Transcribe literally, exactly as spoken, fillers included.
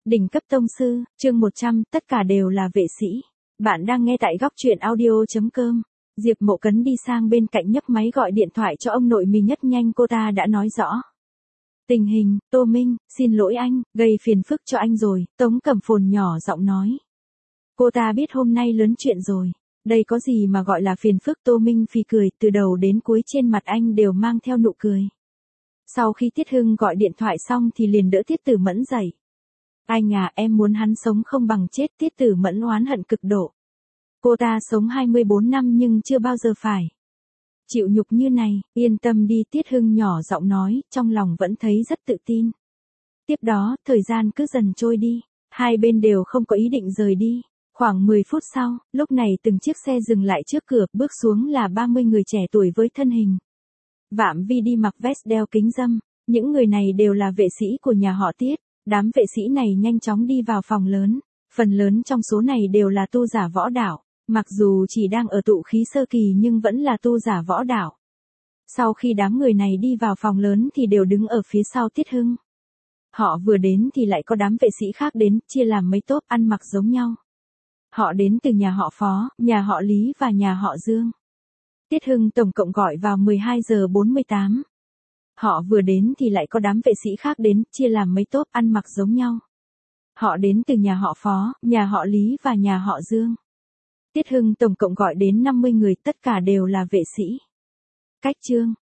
Đỉnh cấp tông sư, chương một trăm, tất cả đều là vệ sĩ. Bạn đang nghe tại góc truyện audio chấm com. Diệp Mộ Cấn đi sang bên cạnh nhấc máy gọi điện thoại cho ông nội mình nhất nhanh, cô ta đã nói rõ. Tình hình, Tô Minh, xin lỗi anh, gây phiền phức cho anh rồi, Tống Cẩm Phồn nhỏ giọng nói. Cô ta biết hôm nay lớn chuyện rồi, đây có gì mà gọi là phiền phức. Tô Minh phì cười, từ đầu đến cuối trên mặt anh đều mang theo nụ cười. Sau khi Tiết Hưng gọi điện thoại xong thì liền đỡ Tiết Tử Mẫn dậy. Anh à, em muốn hắn sống không bằng chết. Tiết Tử Mẫn oán hận cực độ. Cô ta sống hai mươi bốn năm nhưng chưa bao giờ phải chịu nhục như này. Yên tâm đi, Tiết Hưng nhỏ giọng nói, trong lòng vẫn thấy rất tự tin. Tiếp đó, thời gian cứ dần trôi đi, hai bên đều không có ý định rời đi. Khoảng mười phút sau, lúc này từng chiếc xe dừng lại trước cửa, bước xuống là ba mươi người trẻ tuổi với thân hình vạm vi đi mặc vest đeo kính râm. Những người này đều là vệ sĩ của nhà họ Tiết. Đám vệ sĩ này nhanh chóng đi vào phòng lớn. Phần lớn trong số này đều là tu giả võ đạo. Mặc dù chỉ đang ở tụ khí sơ kỳ nhưng vẫn là tu giả võ đạo. Sau khi đám người này đi vào phòng lớn thì đều đứng ở phía sau Tiết Hưng. Họ vừa đến thì lại có đám vệ sĩ khác đến, chia làm mấy tốp, ăn mặc giống nhau. Họ đến từ nhà họ Phó, nhà họ Lý và nhà họ Dương. Tiết Hưng tổng cộng gọi vào mười hai giờ bốn mươi tám. Họ vừa đến thì lại có đám vệ sĩ khác đến, chia làm mấy tốp, ăn mặc giống nhau. Họ đến từ nhà họ Phó, nhà họ Lý và nhà họ Dương. Tiết Hưng tổng cộng gọi đến năm mươi người, tất cả đều là vệ sĩ. Cách chương.